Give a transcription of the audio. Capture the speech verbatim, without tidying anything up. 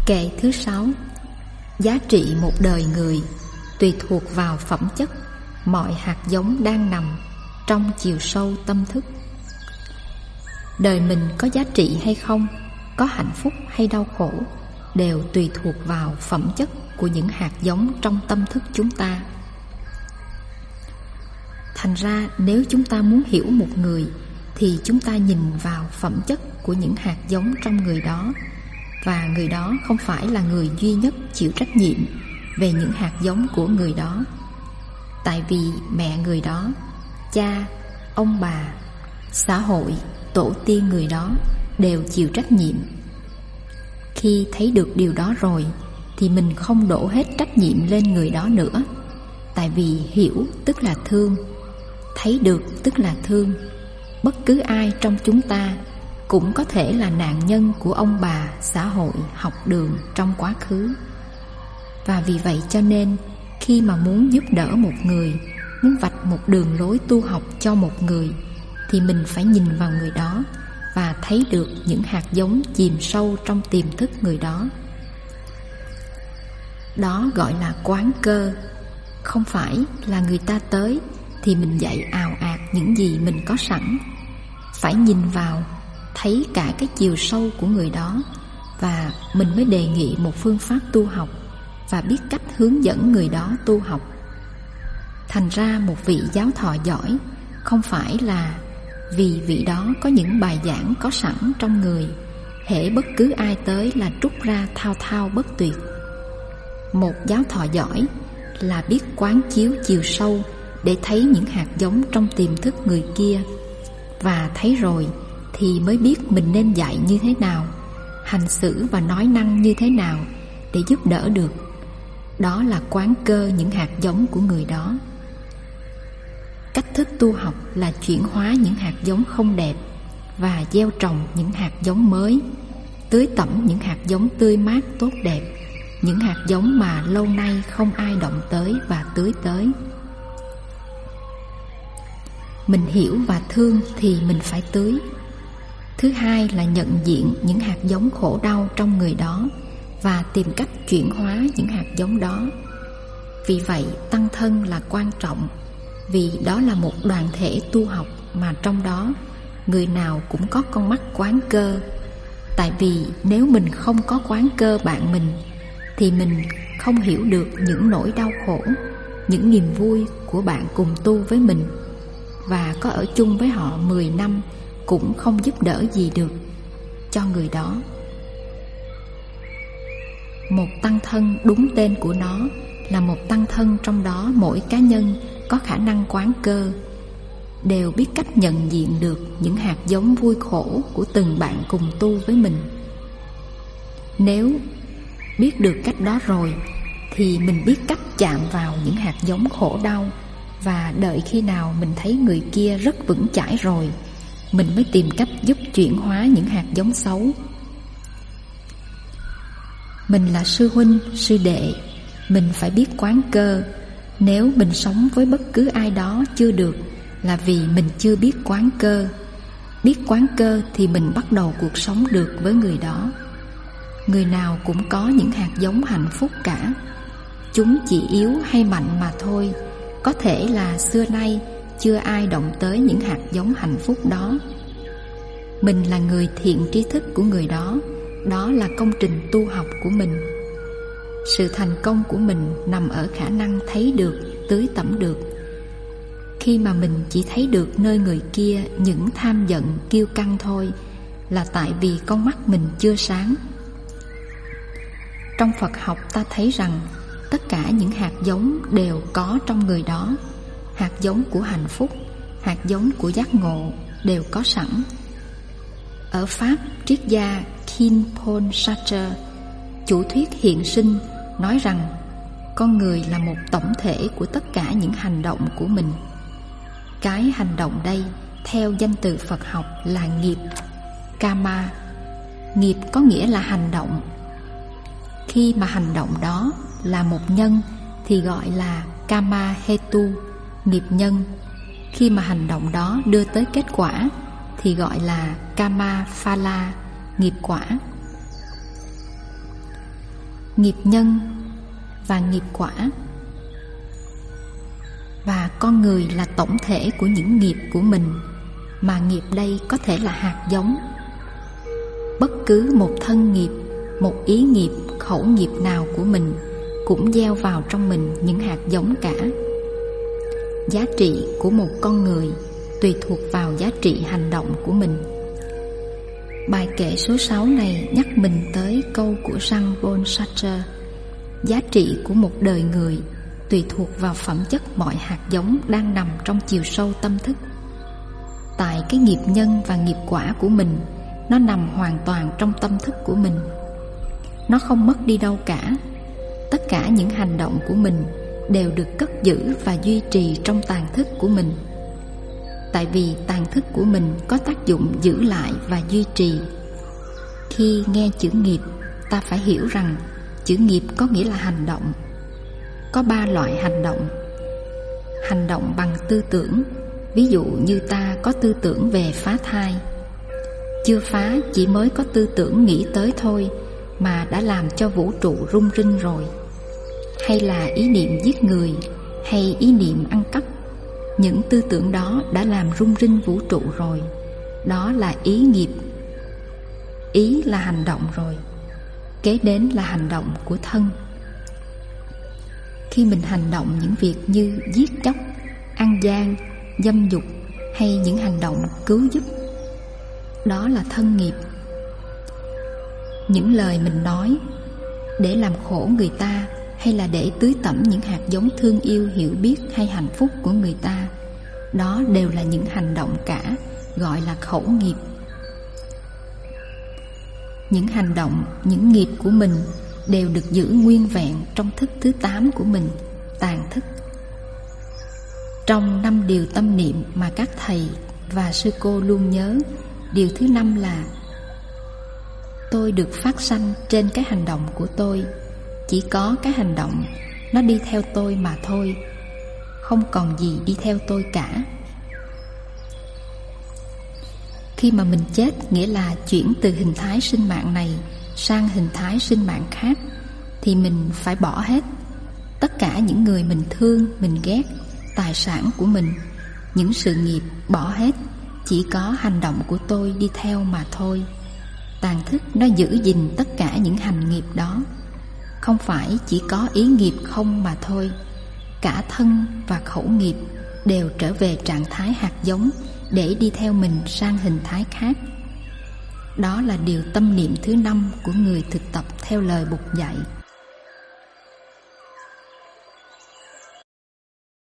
Kệ thứ sáu. Giá trị một đời người tùy thuộc vào phẩm chất mọi hạt giống đang nằm trong chiều sâu tâm thức. Đời mình có giá trị hay không, có hạnh phúc hay đau khổ, đều tùy thuộc vào phẩm chất của những hạt giống trong tâm thức chúng ta. Thành ra nếu chúng ta muốn hiểu một người thì chúng ta nhìn vào phẩm chất của những hạt giống trong người đó. Và người đó không phải là người duy nhất chịu trách nhiệm về những hạt giống của người đó. Tại vì mẹ người đó, cha, ông bà, xã hội, tổ tiên người đó đều chịu trách nhiệm. Khi thấy được điều đó rồi thì mình không đổ hết trách nhiệm lên người đó nữa. Tại vì hiểu tức là thương, thấy được tức là thương. Bất cứ ai trong chúng ta cũng có thể là nạn nhân của ông bà, xã hội, học đường trong quá khứ. Và vì vậy cho nên khi mà muốn giúp đỡ một người, muốn vạch một đường lối tu học cho một người, thì mình phải nhìn vào người đó và thấy được những hạt giống chìm sâu trong tiềm thức người đó. Đó gọi là quán cơ. Không phải là người ta tới thì mình dạy ào ạt những gì mình có sẵn. Phải nhìn vào, thấy cả cái chiều sâu của người đó, và mình mới đề nghị một phương pháp tu học và biết cách hướng dẫn người đó tu học. Thành ra một vị giáo thọ giỏi không phải là vì vị đó có những bài giảng có sẵn trong người, hễ bất cứ ai tới là trút ra thao thao bất tuyệt. Một giáo thọ giỏi là biết quán chiếu chiều sâu để thấy những hạt giống trong tiềm thức người kia, và thấy rồi thì mới biết mình nên dạy như thế nào, hành xử và nói năng như thế nào để giúp đỡ được. Đó là quán cơ những hạt giống của người đó. Cách thức tu học là chuyển hóa những hạt giống không đẹp và gieo trồng những hạt giống mới, tưới tẩm những hạt giống tươi mát tốt đẹp, những hạt giống mà lâu nay không ai động tới và tưới tới. Mình hiểu và thương thì mình phải tưới. Thứ hai là nhận diện những hạt giống khổ đau trong người đó và tìm cách chuyển hóa những hạt giống đó. Vì vậy tăng thân là quan trọng, vì đó là một đoàn thể tu học mà trong đó người nào cũng có con mắt quán cơ. Tại vì nếu mình không có quán cơ bạn mình thì mình không hiểu được những nỗi đau khổ, những niềm vui của bạn cùng tu với mình, và có ở chung với họ mười năm cũng không giúp đỡ gì được cho người đó. Một tăng thân đúng tên của nó là một tăng thân, trong đó mỗi cá nhân có khả năng quán cơ, đều biết cách nhận diện được những hạt giống vui khổ của từng bạn cùng tu với mình. Nếu biết được cách đó rồi thì mình biết cách chạm vào những hạt giống khổ đau, và đợi khi nào mình thấy người kia rất vững chãi rồi, mình mới tìm cách giúp chuyển hóa những hạt giống xấu. Mình là sư huynh, sư đệ, mình phải biết quán cơ. Nếu mình sống với bất cứ ai đó chưa được là vì mình chưa biết quán cơ. Biết quán cơ thì mình bắt đầu cuộc sống được với người đó. Người nào cũng có những hạt giống hạnh phúc cả. Chúng chỉ yếu hay mạnh mà thôi. Có thể là xưa nay chưa ai động tới những hạt giống hạnh phúc đó. Mình là người thiện tri thức của người đó. Đó là công trình tu học của mình. Sự thành công của mình nằm ở khả năng thấy được, tưới tẩm được. Khi mà mình chỉ thấy được nơi người kia những tham giận, kiêu căng thôi, là tại vì con mắt mình chưa sáng. Trong Phật học ta thấy rằng tất cả những hạt giống đều có trong người đó. Hạt giống của hạnh phúc, hạt giống của giác ngộ đều có sẵn. Ở Pháp, triết gia Khinpon Sartre, chủ thuyết hiện sinh, nói rằng con người là một tổng thể của tất cả những hành động của mình. Cái hành động đây, theo danh từ Phật học là nghiệp, Kama. Nghiệp có nghĩa là hành động. Khi mà hành động đó là một nhân thì gọi là Kama Hetu, nghiệp nhân. Khi mà hành động đó đưa tới kết quả thì gọi là Kama Phala, nghiệp quả. nghiệp nhân và nghiệp quả. Và con người là tổng thể của những nghiệp của mình, mà nghiệp đây có thể là hạt giống. Bất cứ một thân nghiệp, một ý nghiệp, khẩu nghiệp nào của mình cũng gieo vào trong mình những hạt giống cả. Giá trị của một con người tùy thuộc vào giá trị hành động của mình. Bài kệ số sáu này nhắc mình tới câu của Jean-Paul Sartre: giá trị của một đời người tùy thuộc vào phẩm chất mọi hạt giống đang nằm trong chiều sâu tâm thức. Tại cái nghiệp nhân và nghiệp quả của mình, nó nằm hoàn toàn trong tâm thức của mình. Nó không mất đi đâu cả. Tất cả những hành động của mình đều được cất giữ và duy trì trong tàng thức của mình. Tại vì tàng thức của mình có tác dụng giữ lại và duy trì. Khi nghe chữ nghiệp, ta phải hiểu rằng chữ nghiệp có nghĩa là hành động. Có ba loại hành động. Hành động bằng tư tưởng, ví dụ như ta có tư tưởng về phá thai. Chưa phá, chỉ mới có tư tưởng nghĩ tới thôi mà đã làm cho vũ trụ rung rinh rồi. Hay là ý niệm giết người, hay ý niệm ăn cắp. Những tư tưởng đó đã làm rung rinh vũ trụ rồi. Đó là ý nghiệp. Ý là hành động rồi. Kế đến là hành động của thân. Khi mình hành động những việc như giết chóc, ăn gian, dâm dục, hay những hành động cứu giúp, đó là thân nghiệp. Những lời mình nói để làm khổ người ta, hay là để tưới tẩm những hạt giống thương yêu, hiểu biết hay hạnh phúc của người ta, đó đều là những hành động cả, gọi là khẩu nghiệp. Những hành động, những nghiệp của mình đều được giữ nguyên vẹn trong thức thứ tám của mình, tàng thức. Trong năm điều tâm niệm mà các thầy và sư cô luôn nhớ, điều thứ năm là: tôi được phát sanh trên cái hành động của tôi. Chỉ có cái hành động, nó đi theo tôi mà thôi, không còn gì đi theo tôi cả. Khi mà mình chết, nghĩa là chuyển từ hình thái sinh mạng này sang hình thái sinh mạng khác, thì mình phải bỏ hết tất cả những người mình thương, mình ghét, tài sản của mình, những sự nghiệp, bỏ hết. Chỉ có hành động của tôi đi theo mà thôi. Tàng thức nó giữ gìn tất cả những hành nghiệp đó. Không phải chỉ có ý nghiệp không mà thôi. Cả thân và khẩu nghiệp đều trở về trạng thái hạt giống để đi theo mình sang hình thái khác. Đó là điều tâm niệm thứ năm của người thực tập theo lời Bụt dạy.